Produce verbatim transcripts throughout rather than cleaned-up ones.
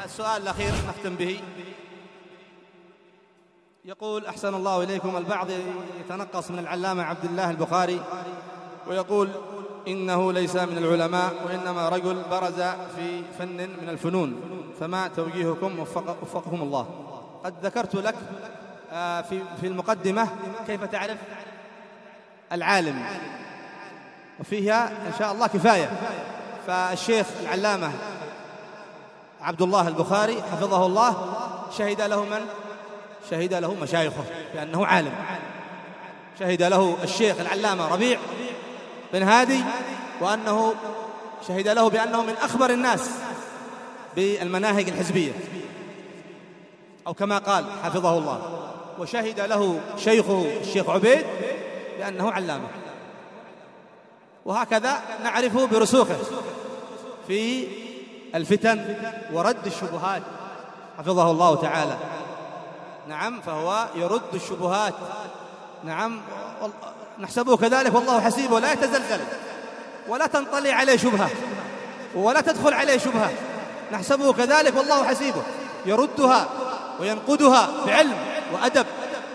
السؤال الأخير نختم به. يقول: أحسن الله إليكم، البعض يتنقص من العلامة عبد الله البخاري ويقول إنه ليس من العلماء وإنما رجل برز في فن من الفنون، فما توجيهكم وفق وفقكم الله؟ قد ذكرت لك في في المقدمة كيف تعرف العالم، وفيها إن شاء الله كفاية. فالشيخ العلامة عبد الله البخاري حفظه الله شهد له من؟ شهد له مشايخه بأنه عالم. شهد له الشيخ العلامة ربيع بن هادي وأنه شهد له بأنه من أخبر الناس بالمناهج الحزبية، أو كما قال حفظه الله. وشهد له شيخه الشيخ عبيد بأنه علامة. وهكذا نعرفه برسوخه في الفتن ورد الشبهات حفظه الله تعالى. نعم، فهو يرد الشبهات. نعم، نحسبه كذلك والله حسيبه، لا يتزلزل ولا تنطلي عليه شبهة ولا تدخل عليه شبهة. نحسبه كذلك والله حسيبه، يردها وينقدها بعلم وأدب.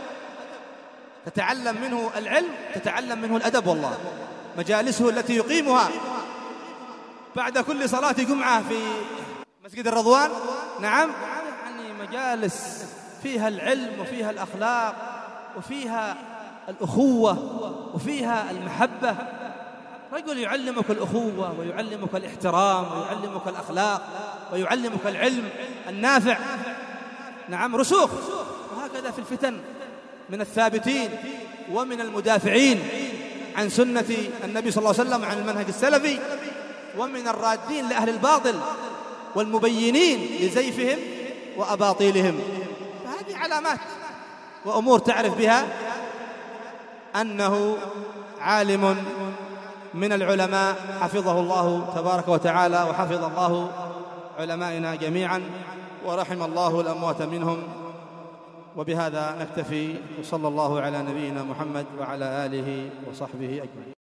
تتعلم منه العلم، تتعلم منه الأدب. والله مجالسه التي يقيمها بعد كل صلاة جمعة في مسجد الرضوان، نعم، يعني مجالس فيها العلم وفيها الأخلاق وفيها الأخوة وفيها المحبة. رجل يعلمك الأخوة ويعلمك الاحترام ويعلمك الأخلاق ويعلمك العلم النافع. نعم، رسوخ. وهكذا في الفتن من الثابتين ومن المدافعين عن سنة النبي صلى الله عليه وسلم، عن المنهج السلفي، ومن الرادين لأهل الباطل والمبينين لزيفهم وأباطيلهم. فهذه علامات وأمور تعرف بها أنه عالم من العلماء حفظه الله تبارك وتعالى، وحفظ الله علمائنا جميعا ورحم الله الأموات منهم. وبهذا نكتفي، وصلى الله على نبينا محمد وعلى آله وصحبه أجمعين.